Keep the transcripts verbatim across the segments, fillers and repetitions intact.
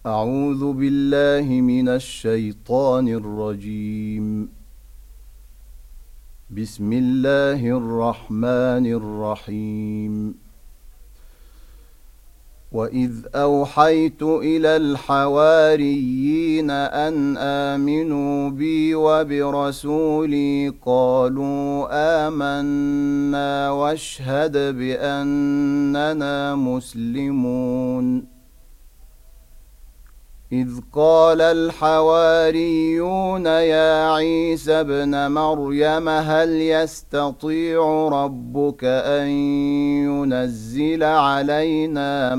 أعوذ بالله من الشيطان الرجيم. بسم الله الرحمن الرحيم. وإذ أوحيت إلى الحواريين أن آمنوا بي وبرسولي قالوا آمنا واشهد بأننا مسلمون. إذ قال الحواريون يا عيسى ابن مريم هل يستطيع ربك أن ينزل علينا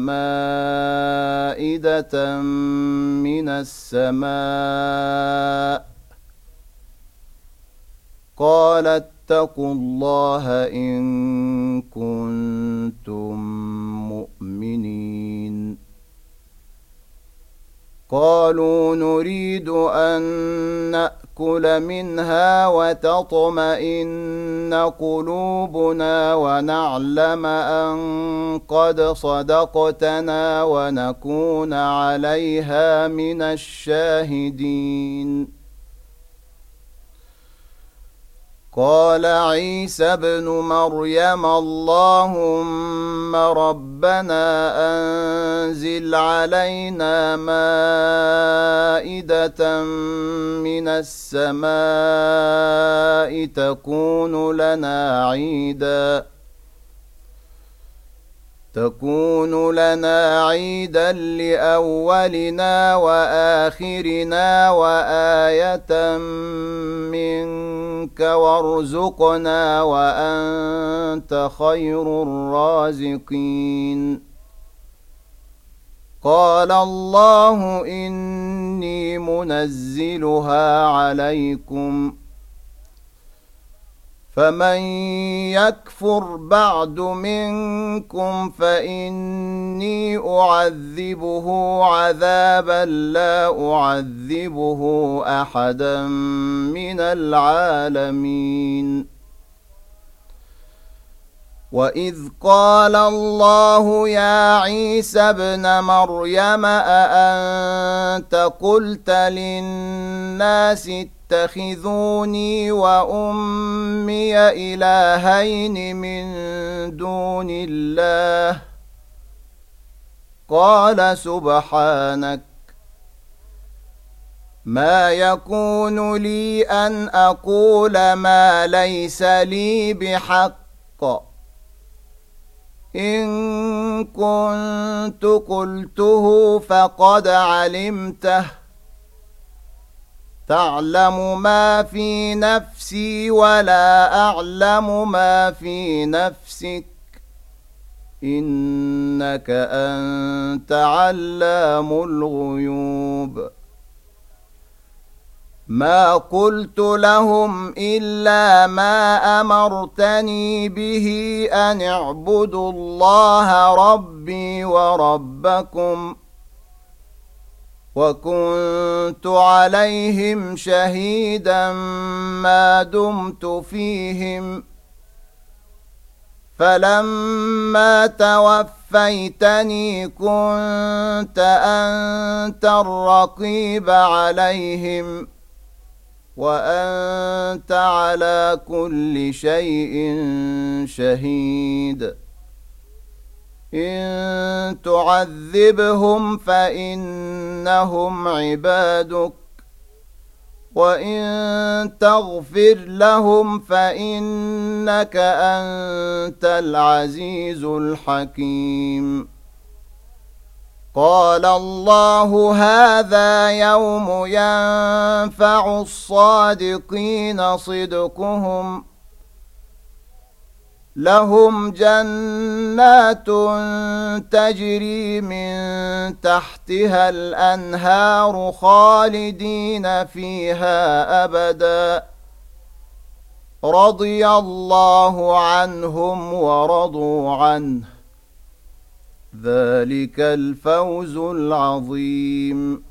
مائدة من السماء؟ قال اتقوا الله إن كنتم مؤمنين. قالوا نريد أن نأكل منها وتطمئن قلوبنا ونعلم أن قد صدقتنا ونكون عليها من الشاهدين. قال عيسى ابن مريم اللهم ربنا أنزل علينا مائدة من السماء تكون لنا عيدا تكون لنا عيدا لأولنا وآخرنا وآية منك وارزقنا وأنت خير الرازقين. قال الله إني منزلها عليكم فمن يكفر بعد منكم فإني أعذبه عذابا لا أعذبه أحدا من العالمين. وإذ قال الله يا عيسى ابن مريم أأنت قلت للناس اتخذوني وأمي إلهين من دون الله؟ قال سبحانك ما يكون لي أن أقول ما ليس لي بحق، إن كنت قلته فقد علمته تعلم ما في نفسي ولا أعلم ما في نفسك إنك أنت علام الغيوب. ما قلت لهم إلا ما أمرتني به أن اعبدوا الله ربي وربكم وكنت عليهم شهيدا ما دمت فيهم، فلما توفيتني كنت أنت الرقيب عليهم وأنت على كل شيء شهيد. إن تعذبهم فإنهم عبادك وإن تغفر لهم فإنك أنت العزيز الحكيم. قال الله هذا يوم ينفع الصادقين صدقهم، لهم جنات تجري من تحتها الأنهار خالدين فيها أبدا رضي الله عنهم ورضوا عنه ذلك الفوز العظيم.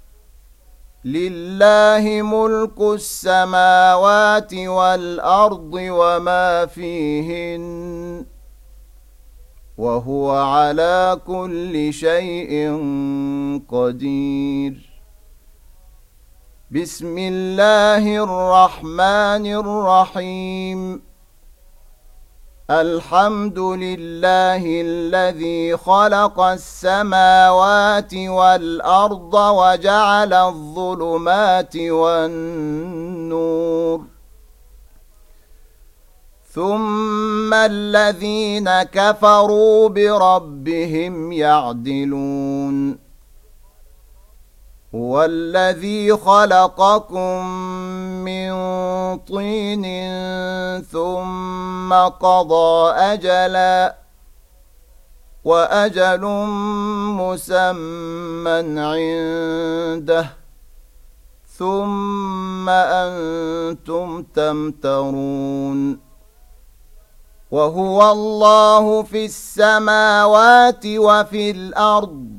لله ملك السماوات والأرض وما فيهن وهو على كل شيء قدير. بسم الله الرحمن الرحيم. الحمد لله الذي خلق السماوات والأرض وجعل الظلمات والنور، ثم الذين كفروا بربهم يعدلون. هو الذي خلقكم من طين ثم قضى أجلا وأجل مسمى عنده ثم أنتم تمترون. وهو الله في السماوات وفي الأرض،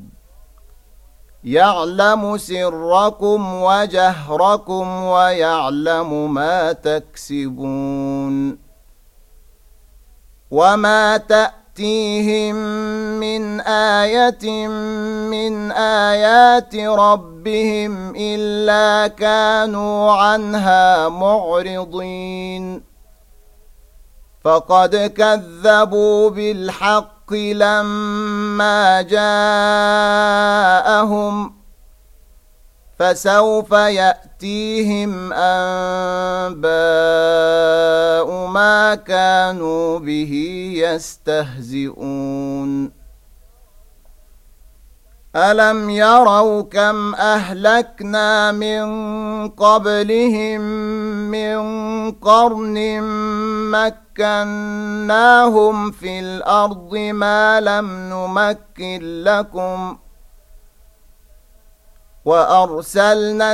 يعلم سركم وجهركم ويعلم ما تكسبون. وما تأتيهم من آية من آيات ربهم إلا كانوا عنها معرضين. فقد كذبوا بالحق لما جاءهم، فسوف يأتيهم أنباء ما كانوا به يستهزئون. ألم يروا كم أهلكنا من قبلهم من قرن مكناهم في الأرض ما لم نمكن لكم، وأرسلنا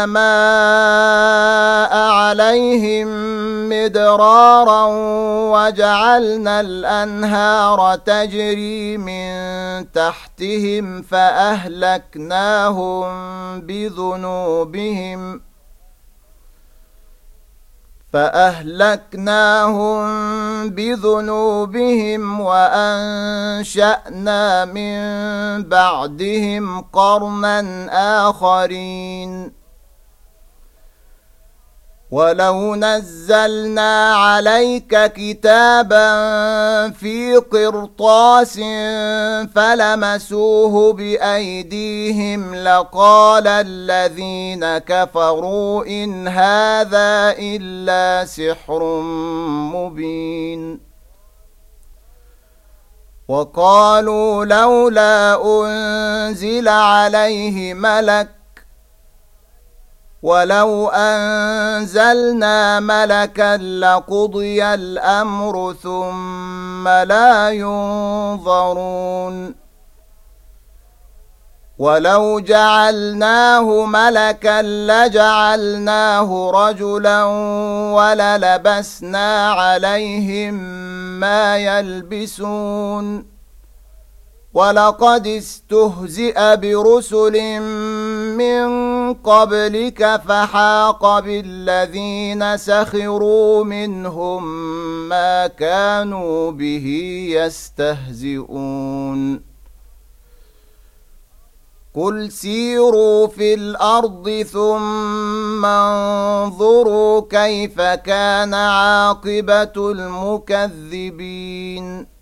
السماء عليهم مدرارا وجعلنا الأنهار تجري من تحتهم فأهلكناهم بذنوبهم فأهلكناهم بذنوبهم وأنشأنا من بعدهم قرنا آخرين. ولو نزلنا عليك كتابا في قرطاس فلمسوه بأيديهم لقال الذين كفروا إن هذا إلا سحر مبين. وقالوا لولا أنزل عليه ملك، ولو أنزلنا ملكا لقضي الأمر ثم لا ينظرون. ولو جعلناه ملكا لجعلناه رجلا وللبسنا عليهم ما يلبسون. ولقد استهزئ برسل من قبلك فحاق بالذين سخروا منهم ما كانوا به يستهزئون. قل سيروا في الأرض ثم انظروا كيف كان عاقبة المكذبين.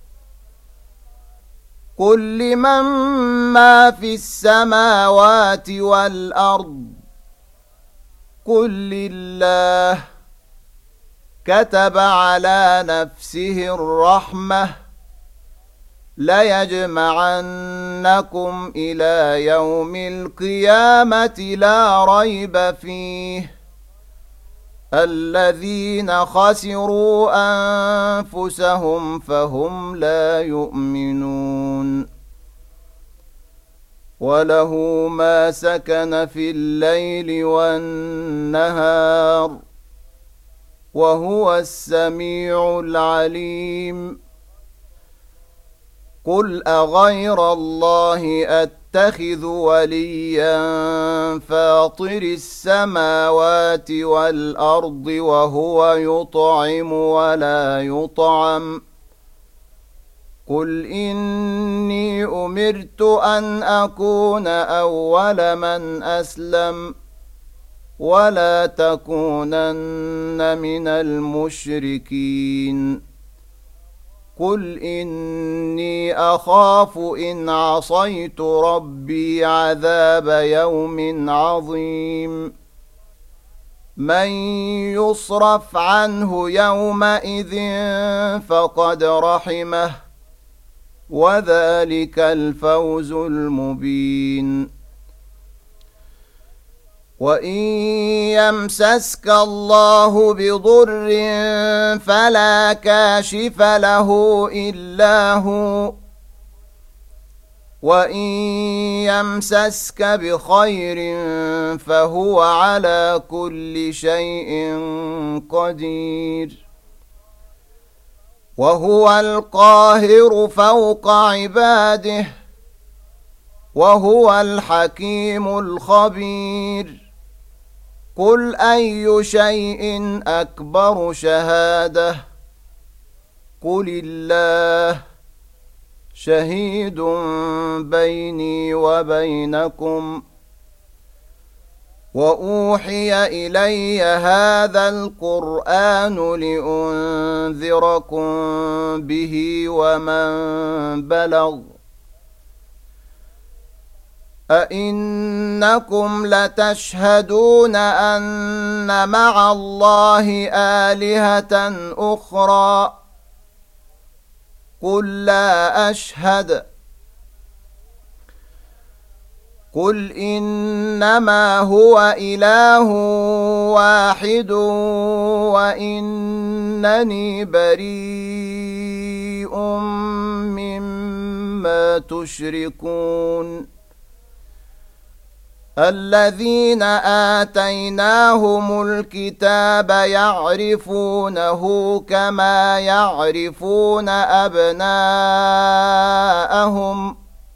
قل لمن ما في السماوات والأرض قل لله. كتب على نفسه الرحمة ليجمعنكم إلى يوم القيامة لا ريب فيه. الذين خسروا أنفسهم فهم لا يؤمنون. وله ما سكن في الليل والنهار وهو السميع العليم. قل أغير الله أتخذ وليا فاطر السماوات والأرض وهو يطعم ولا يطعم قل إني أمرت أن أكون أول من أسلم ولا تكونن من المشركين قل إني أخاف إن عصيت ربي عذاب يوم عظيم من يصرف عنه يومئذ فقد رحمه وذلك الفوز المبين وإن يمسسك الله بضر فلا كاشف له إلا هو وإن يمسسك بخير فهو على كل شيء قدير وهو القاهر فوق عباده وهو الحكيم الخبير قل أي شيء أكبر شهادة قل الله شهيد بيني وبينكم وأوحي إلي هذا القرآن لأنذركم به ومن بلغ أئنكم لتشهدون أن مع الله آلهة أخرى قل لا أشهد قل إنما هو إله واحد وإنني بريء مما تشركون الذين آتيناهم الكتاب يعرفونه كما يعرفون أبناءهم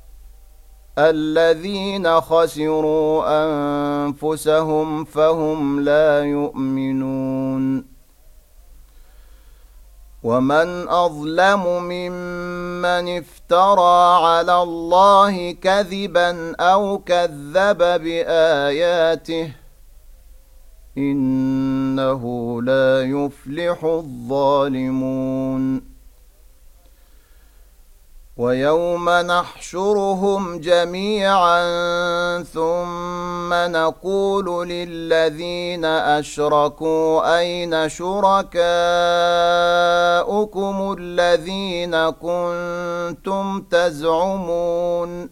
الذين خسروا أنفسهم فهم لا يؤمنون ومن أظلم ممن افترى على الله كذبا أو كذب بآياته إنه لا يفلح الظالمون ويوم نحشرهم جميعا ثم نقول للذين أشركوا أين شركاؤكم الذين كنتم تزعمون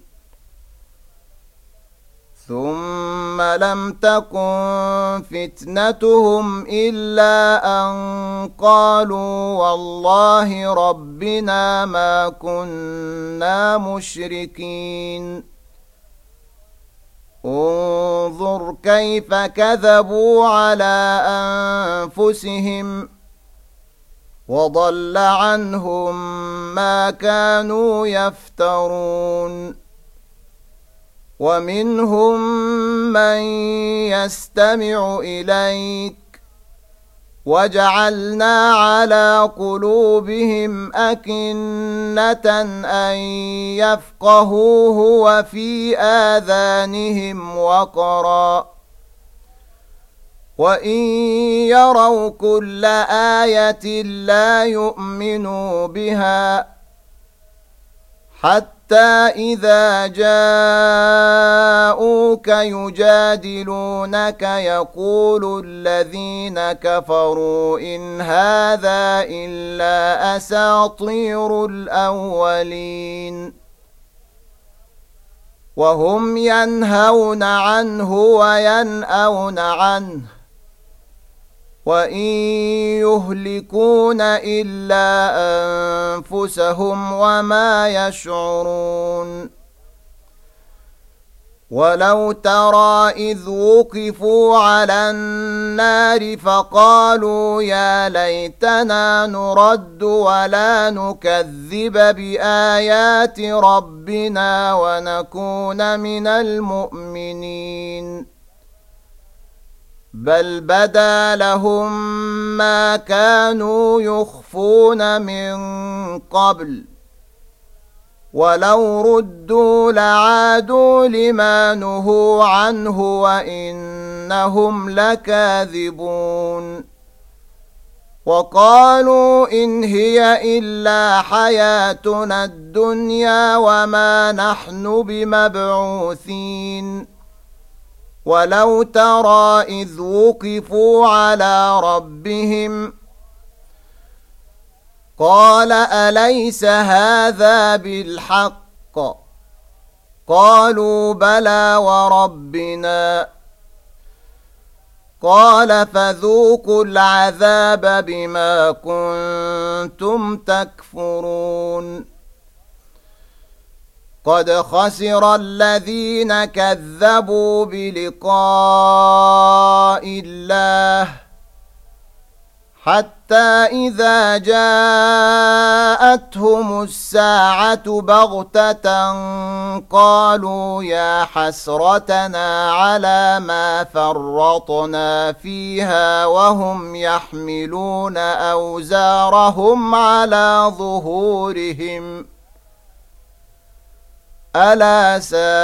ثم لم تكن فتنتهم إلا أن قالوا والله ربنا ما كنا مشركين انظر كيف كذبوا على أنفسهم وضل عنهم ما كانوا يفترون ومنهم من يستمع إليك وجعلنا على قلوبهم أكنة أن يفقهوه وفي آذانهم وقرا وإن يروا كل آية لا يؤمنوا بها حتى إذا جاءوك يجادلونك يقول الذين كفروا إن هذا إلا أساطير الأولين وهم ينهون عنه وينأون عنه وإن يهلكون إلا أنفسهم وما يشعرون ولو ترى إذ وقفوا على النار فقالوا يا ليتنا نرد ولا نكذب بآيات ربنا ونكون من المؤمنين بل بدا لهم ما كانوا يخفون من قبل ولو ردوا لعادوا لما نهوا عنه وإنهم لكاذبون وقالوا إن هي إلا حياتنا الدنيا وما نحن بمبعوثين ولو ترى إذ وقفوا على ربهم قال أليس هذا بالحق قالوا بلى وربنا قال فذوقوا العذاب بما كنتم تكفرون قد خسر الذين كذبوا بلقاء الله حتى إذا جاءتهم الساعة بغتة قالوا يا حسرتنا على ما فرطنا فيها وهم يحملون أوزارهم على ظهورهم ألا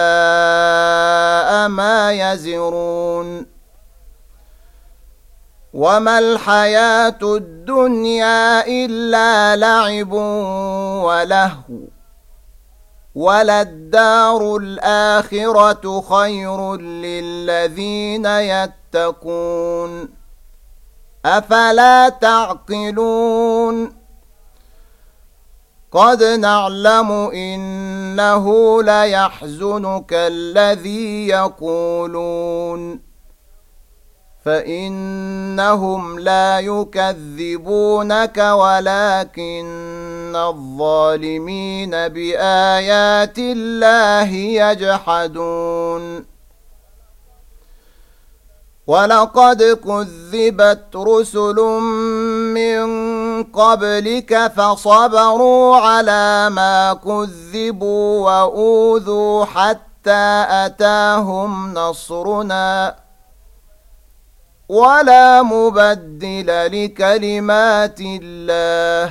ساء ما يزرون وما الحياة الدنيا إلا لعب ولهو وللدار الآخرة خير للذين يتقون أفلا تعقلون قد نعلم إنه ليحزنك الذي يقولون فإنهم لا يكذبونك ولكن الظالمين بآيات الله يجحدون ولقد كذبت رسل من قبلك فصبروا على ما كذبوا وأوذوا حتى أتاهم نصرنا ولا مبدل لكلمات الله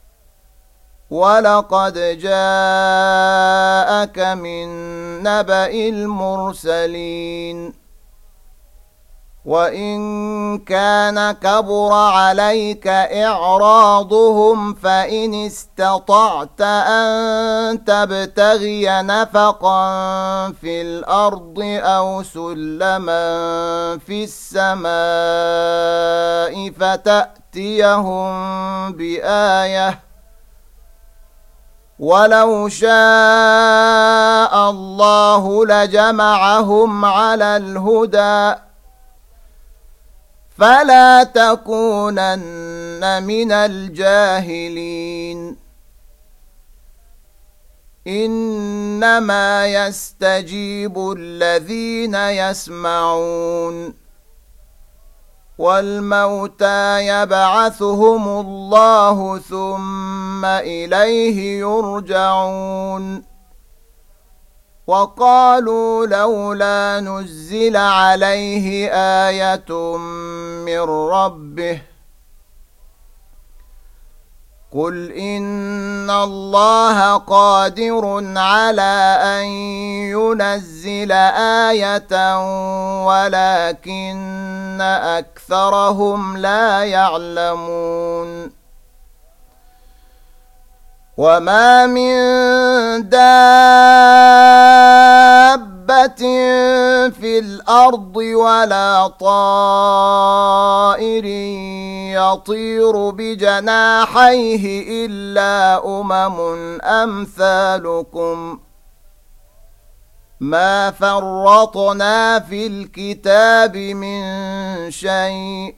ولقد جاءك من نبأ المرسلين وإن كان كبر عليك إعراضهم فإن استطعت أن تبتغي نفقا في الأرض أو سلما في السماء فتأتيهم بآية ولو شاء الله لجمعهم على الهدى فلا تكونن من الجاهلين إنما يستجيب الذين يسمعون والموتى يبعثهم الله ثم إليه يرجعون وقالوا لولا نزل عليه آية من ربه قل إن الله قادر على أن ينزل آية ولكن أكثرهم لا يعلمون وما من دابة في الأرض ولا طائر يطير بجناحيه إلا أمم أمثالكم ما فرطنا في الكتاب من شيء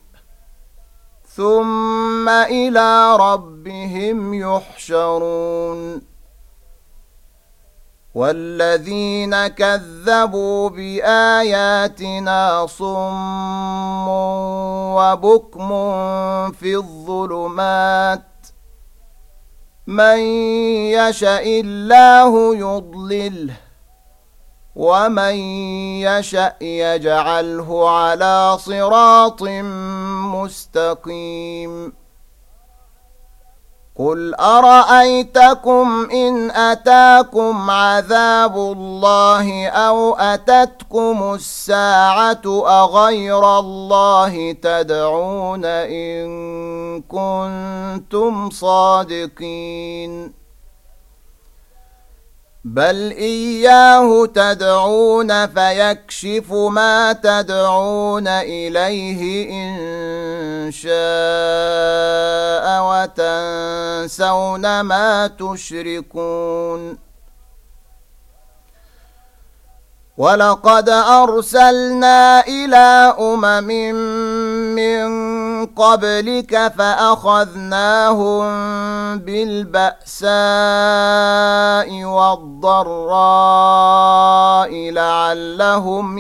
ثم إلى ربهم يحشرون والذين كذبوا بآياتنا صم وبكم في الظلمات من يشاء الله يضلله ومن يشأ يجعله على صراط مستقيم قل أرأيتكم إن أتاكم عذاب الله أو أتتكم الساعة أغير الله تدعون إن كنتم صادقين بل إياه تدعون فيكشف ما تدعون إليه إن شاء وتنسون ما تشركون ولقد أرسلنا إلى أمم من قبلك فأخذناهم بالبأساء والضراء لعلهم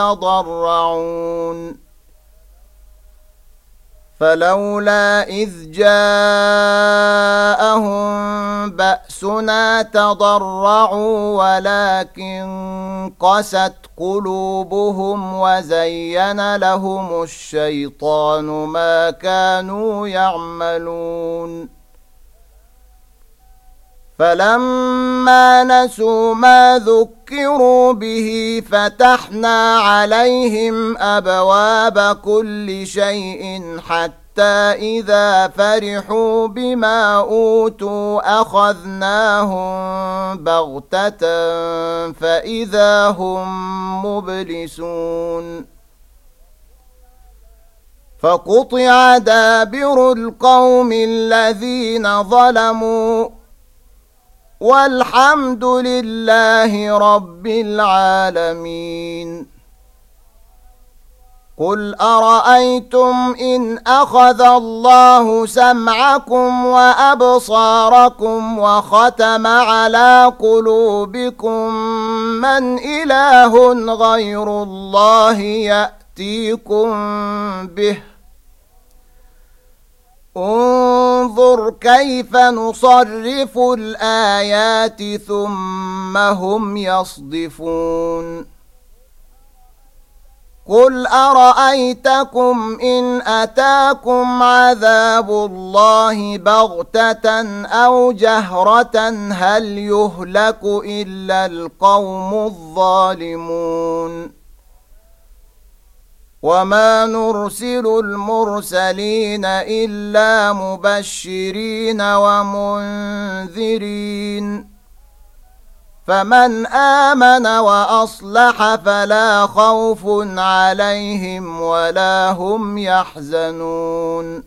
يتضرعون فلولا إذ جاءهم بأسنا تضرعوا ولكن قست قلوبهم وزين لهم الشيطان ما كانوا يعملون فلما نسوا ما ذكروا به فتحنا عليهم أبواب كل شيء حتى إذا فرحوا بما أوتوا أخذناهم بغتة فإذا هم مبلسون فقطع دابر القوم الذين ظلموا والحمد لله رب العالمين قل أرأيتم إن أخذ الله سمعكم وأبصاركم وختم على قلوبكم من إله غير الله يأتيكم به انظر كيف نصرف الآيات ثم هم يصدفون قل أرأيتكم إن أتاكم عذاب الله بغتة أو جهرة هل يهلك إلا القوم الظالمون وما نرسل المرسلين إلا مبشرين ومنذرين فمن آمن وأصلح فلا خوف عليهم ولا هم يحزنون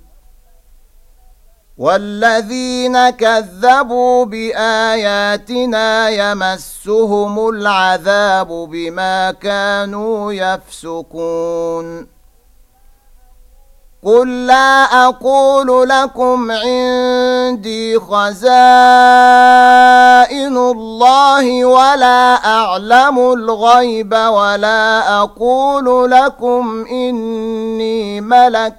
والذين كذبوا بآياتنا يمسهم العذاب بما كانوا يفسقون قل لا أقول لكم عندي خزائن الله ولا أعلم الغيب ولا أقول لكم إني ملك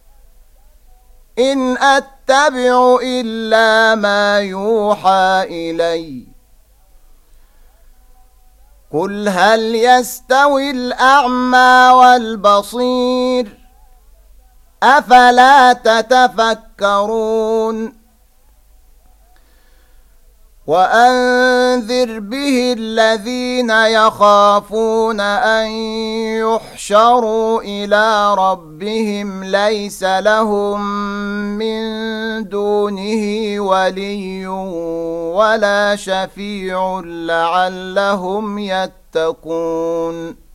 إن أتبع إلا ما يوحى إلي قل هل يستوي الأعمى والبصير أفلا تتفكرون وأنذر به الذين يخافون أن يحشروا إلى ربهم ليس لهم من دونه ولي ولا شفيع لعلهم يتقون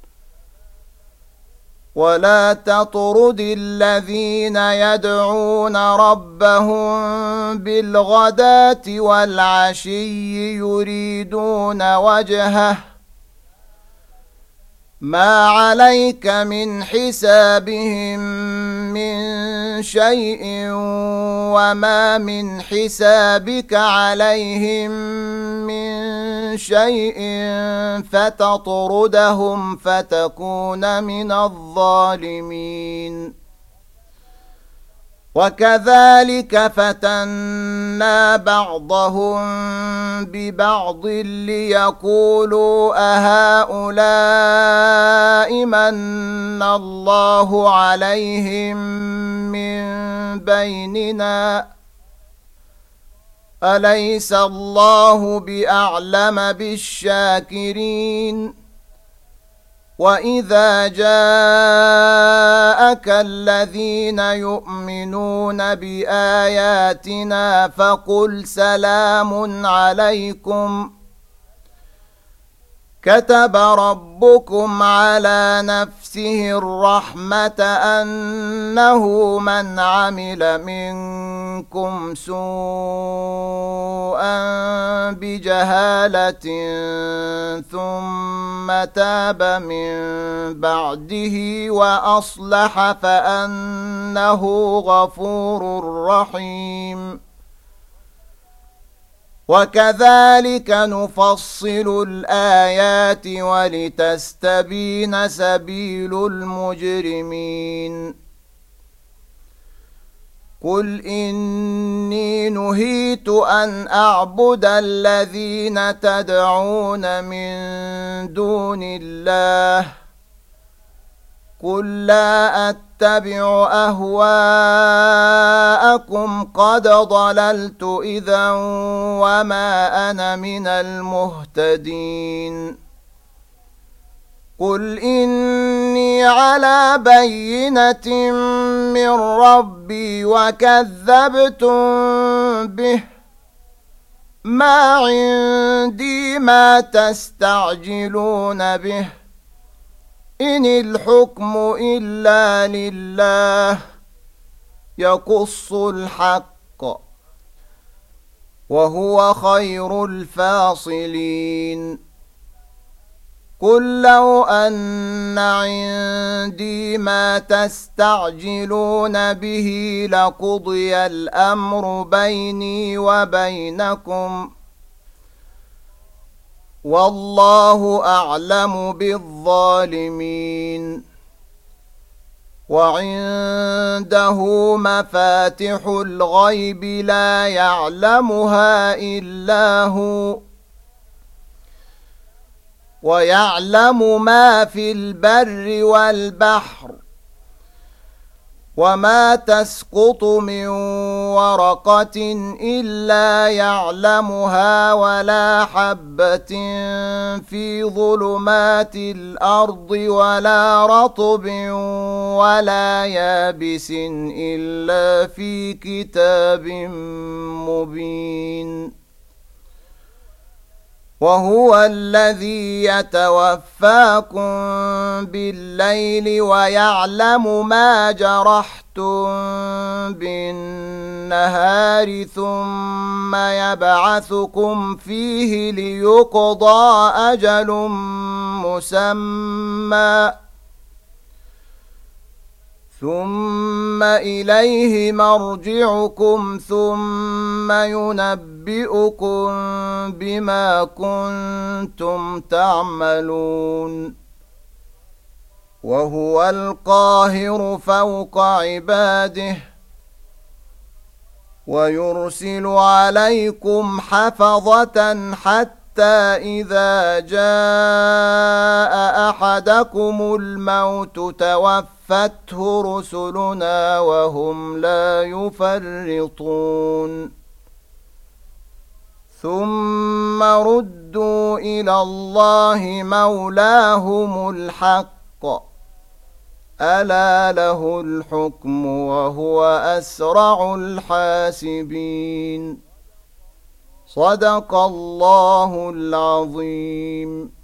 ولا تطرد الذين يدعون ربهم بالغداة والعشي يريدون وجهه ما عليك من حسابهم من شيء وما من حسابك عليهم من شيء فتطردهم فتكون من الظالمين وكذلك فتنا بعضهم ببعض ليقولوا أهؤلاء من الله عليهم من بيننا أليس الله بأعلم بالشاكرين وإذا جاءك الذين يؤمنون بآياتنا فقل سلام عليكم كتب ربكم على نفسه الرحمة أنه من عمل منكم سوءا بجهالة ثم تاب من بعده وأصلح فأنه غفور رحيم وكذلك نفصل الآيات ولتستبين سبيل المجرمين قل إني نهيت أن أعبد الذين تدعون من دون الله قل لا أتبع أهواءكم قد ضللت إذا وما أنا من المهتدين قل إني على بينة من ربي وكذبتم به ما عندي ما تستعجلون به إن الحكم إلا لله يقص الحق وهو خير الفاصلين قل لو أن عندي ما تستعجلون به لقضي الأمر بيني وبينكم والله أعلم بالظالمين وعنده مفاتح الغيب لا يعلمها إلا هو ويعلم ما في البر والبحر وما تسقط من ورقة إلا يعلمها ولا حبة في ظلمات الأرض ولا رطب ولا يابس إلا في كتاب مبين وهو الذي يتوفاكم بالليل ويعلم ما جرحتم بالنهار ثم يبعثكم فيه ليقضى أجل مسمى ثم إليه مرجعكم ثم ينبئكم بما كنتم تعملون وهو القاهر فوق عباده ويرسل عليكم حفظة حتى إذا جاء أحدكم الموت توفته رسلنا وهم لا يفرطون ثم ردوا إلى الله مولاهم الحق ألا له الحكم وهو أسرع الحاسبين صدق الله العظيم.